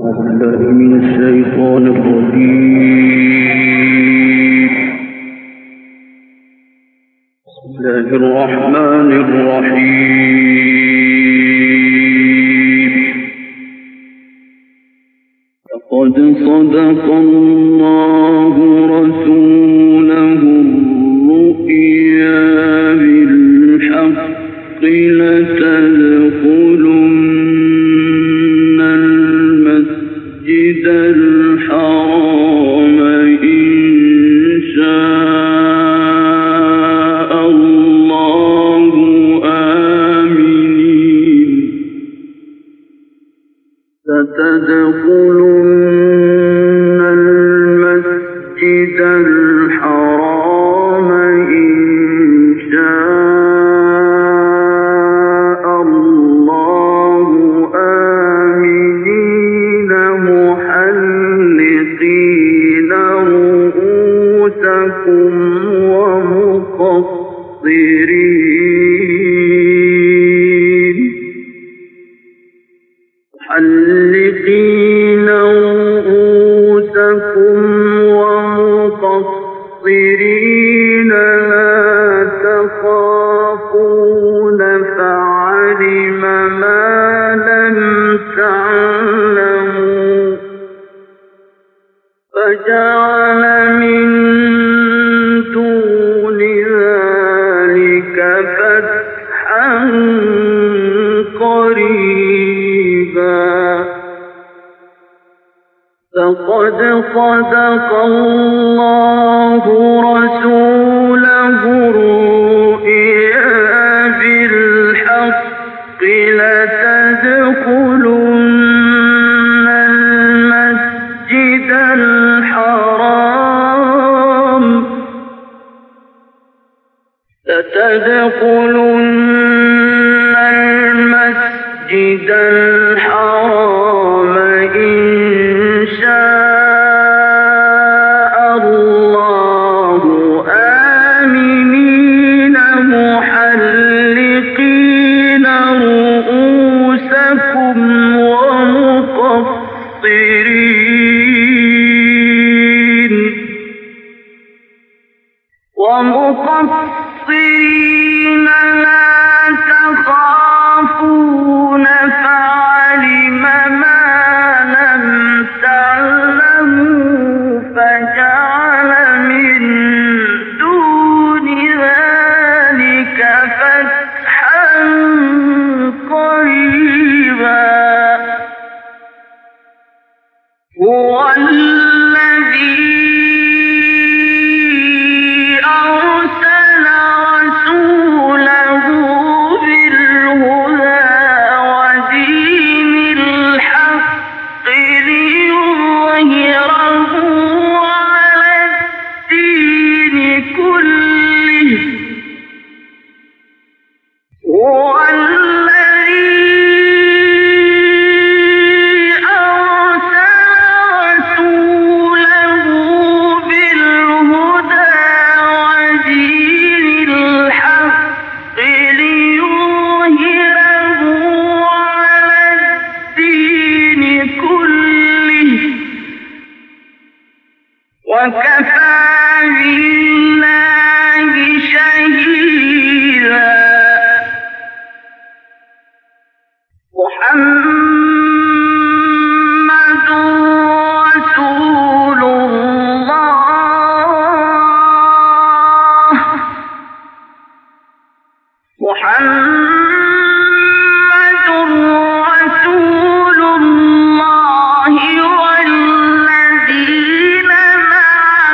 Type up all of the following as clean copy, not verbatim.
بالله من الشيطان الرجيم. بسم الله الرحمن الرحيم. لقد صدق الله رسوله الرؤيا بالحق لتدخلن المسجد الحرام إن شاء الله آمنين. ستدخلن المسجد الحرام إن شاء الله آمنين محلقين رؤوسكم ومقصرين لا تخافون فعلم ما لم تعلموا فجعل من دون ذلك فتحا قريبا. لقد صدق الله رسوله الرؤيا بالحق لتدخلن المسجد الحرام إن شاء الله آمنين محلقين رؤوسكم ومقصرين لا تخافون فعلم ما لم تعلموا فجعل من دون ذلك فتحا قريبا. هو الذي أرسل رسوله بالهدى ودين الحق ليظهره على الدين كله. هو الذي أرسل رسوله بالهدى ودين الحق ليظهره على الدين كله وكفى بالله شهيدا. محمد رسول الله. محمد رسول الله والذين معه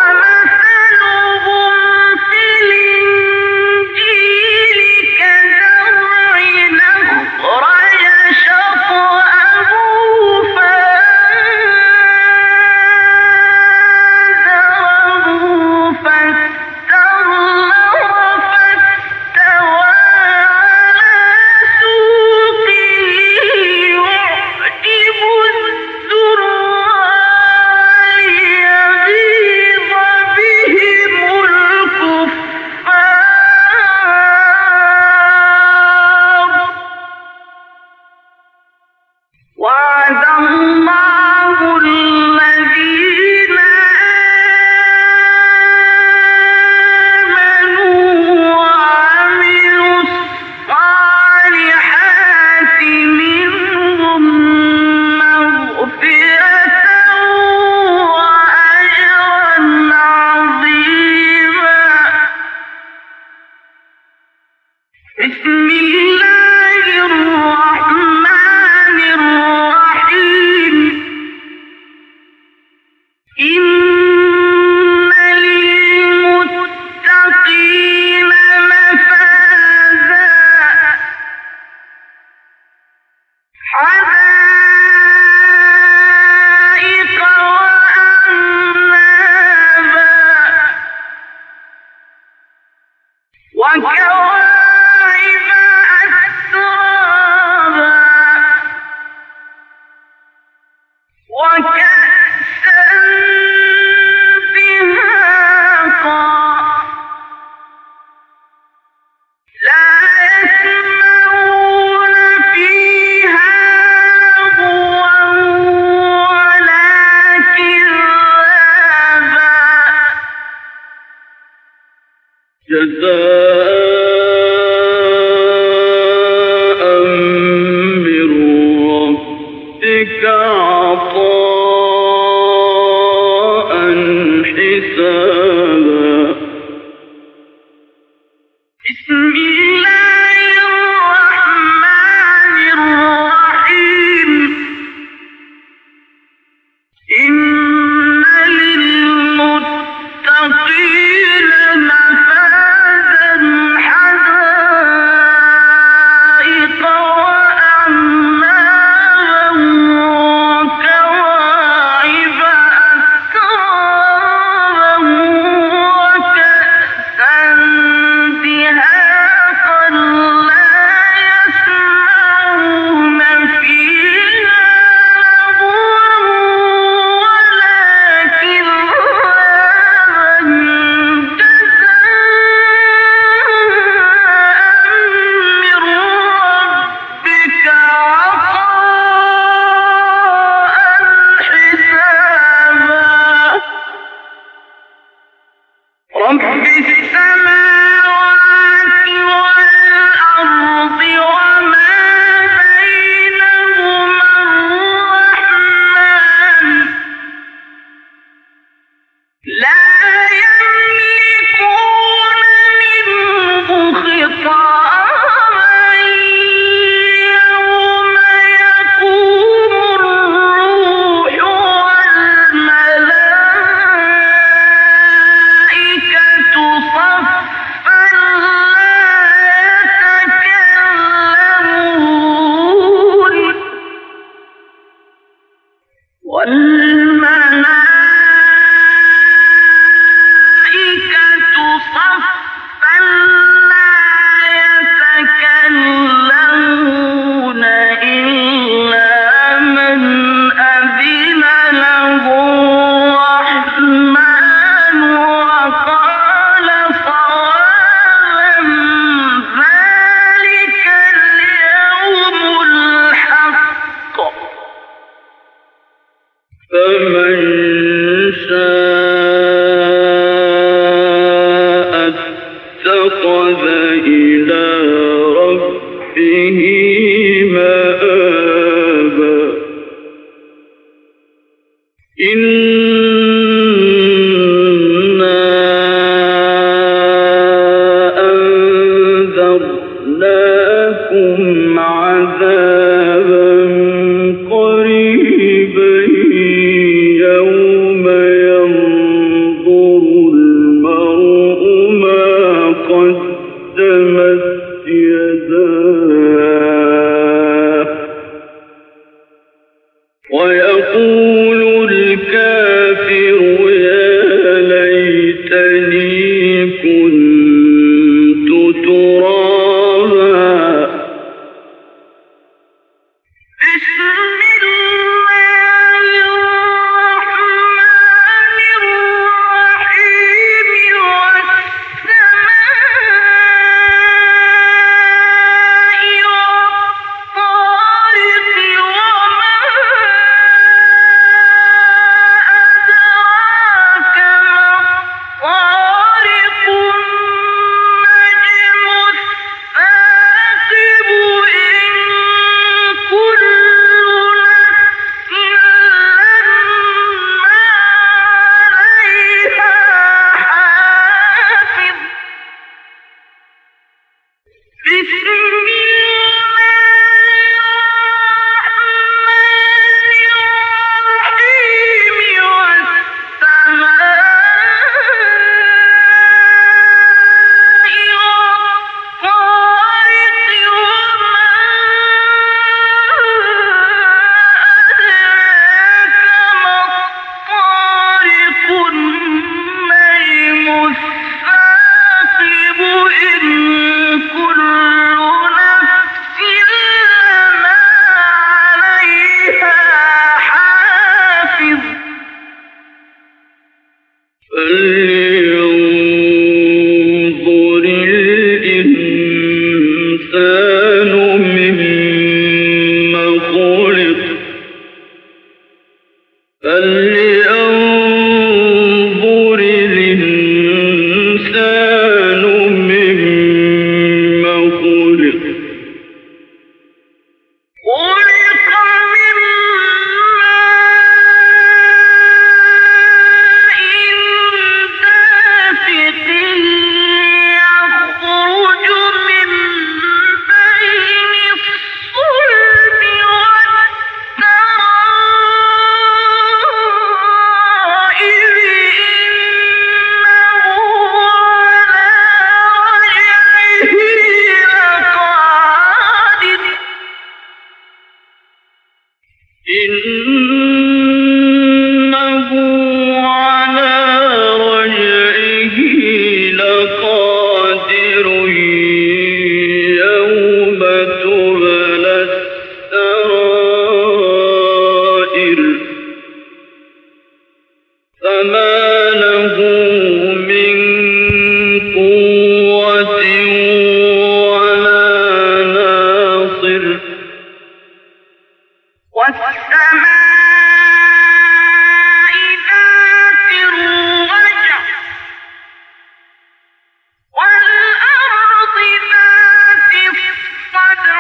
قريبا يوم ينظر فلينظر الإنسان مما خلق فلينظر الإنسان مما خلق خلق من ماء دافق يخرج من بين الصلب والترائب إنه على رجعه لقادر يوم تبلى السرائر فما له من قوة ولا ناصر والسماء ذات الرجع والأرض ذات الصدع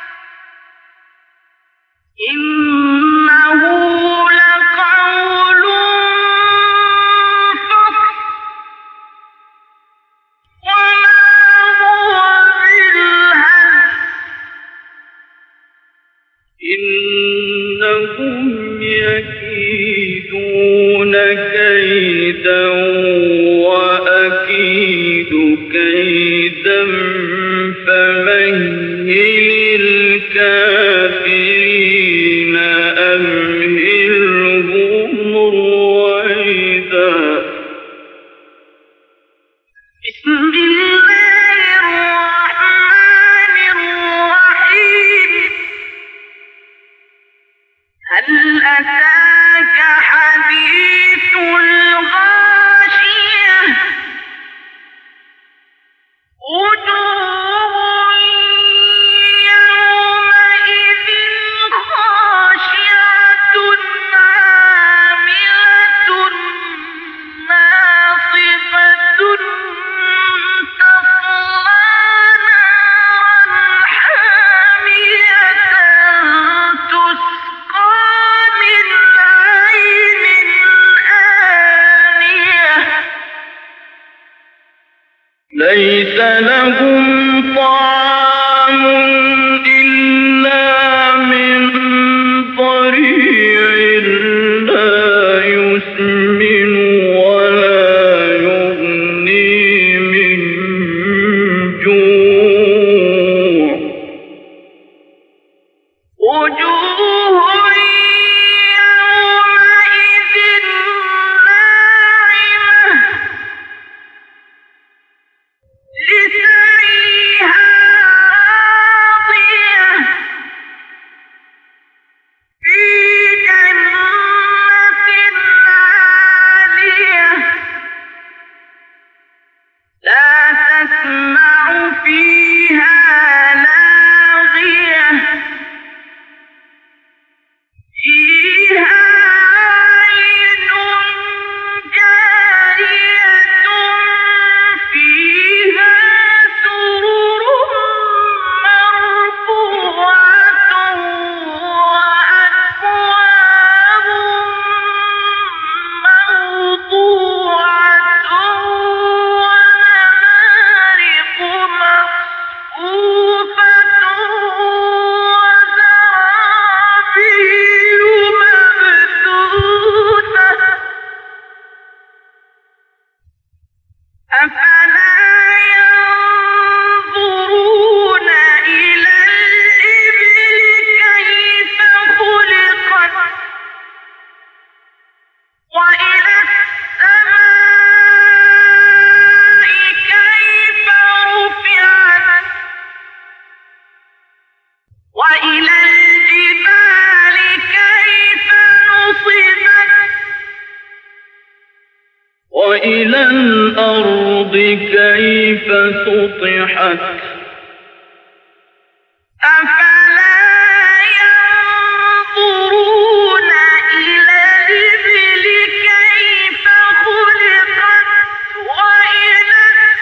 إنه لقول فصل وما هو بالهزل إنهم يكيدون كيدا وأكيد كيدا فمهل الكافرين أمهلهم رويدا بسم الله الرحمن الرحيم هل أتاك حديث الغاشية وجوه يومئذ خاشعة عاملة ناصبة تصلى نارا حامية تسقى من عين آنية ليس لهم طعام إلا من ضريع لا يسمن ولا يغني من جوع وجوه يومئذ ناعمة لسعيها راضية في جنة عالية لا تسمع فيها لاغية فيها عين جارية فيها سرر مرفوعة وأكواب موضوعة ونمارق مصفوفة وزرابي مبثوثة أفلا ينظرون إلى الإبل كيف خلقت وإلى السماء كيف رفعت وإلى الجبال كيف نصبت وإلى وإلى الأرض كيف سطحت أفلا ينظرون إلى الإبل كيف خلقت وإلى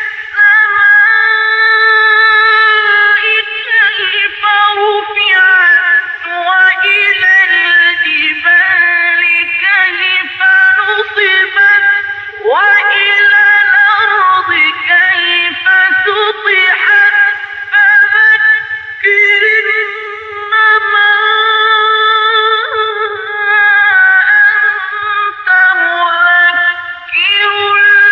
السماء كيف رفعت وإلى الجبال كيف نصبت وإلى الأرض كيف سطحت فذكر إنما أنت مذكر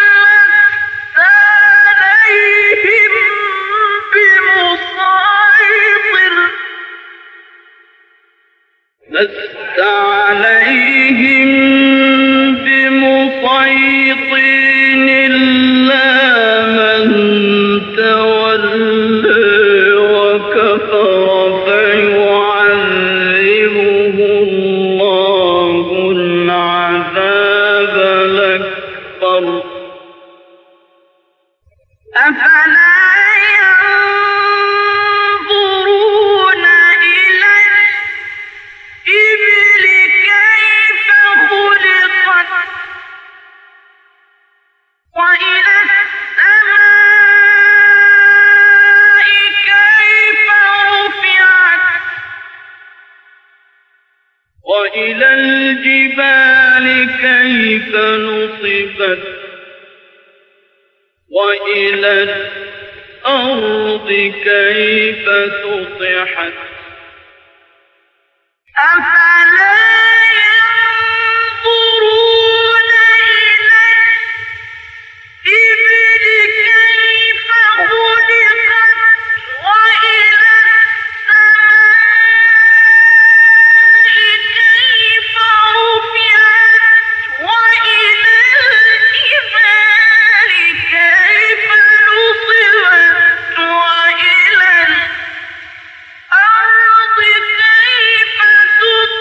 لست عليهم بمسيطر إلا من تولى وكفر فيعذبه الله العذاب الأكبر أفلا ينظرون إلى الإبل كيف خلقت وإلى السماء كيف رفعت وإلى الجبال كيف نصبت وإلى الأرض كيف سطحت أفلا ينظرون إلى الإبل كيف خلقت وإلى السماء كيف رفعت وإلى الجبال كيف نصبت وإلى الأرض كيف سطحت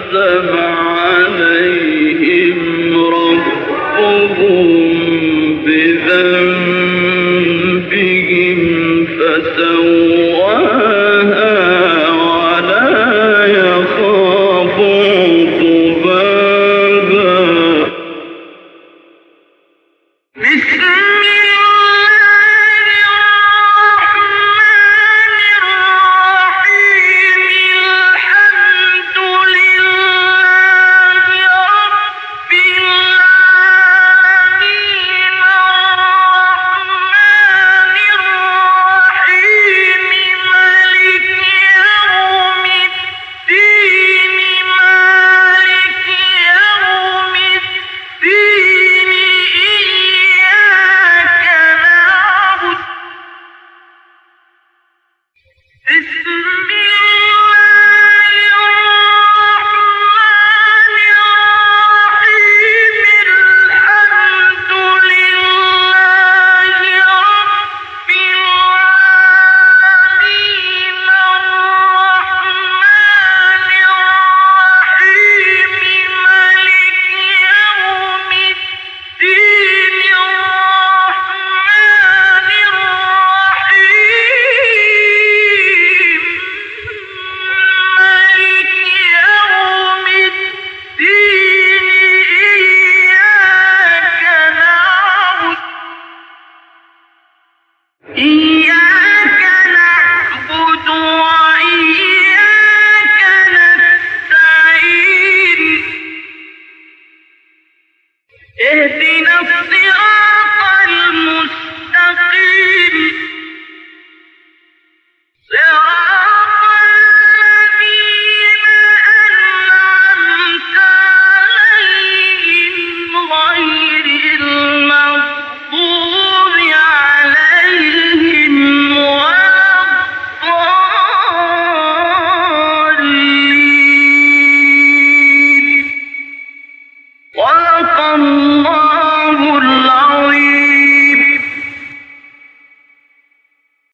سمعت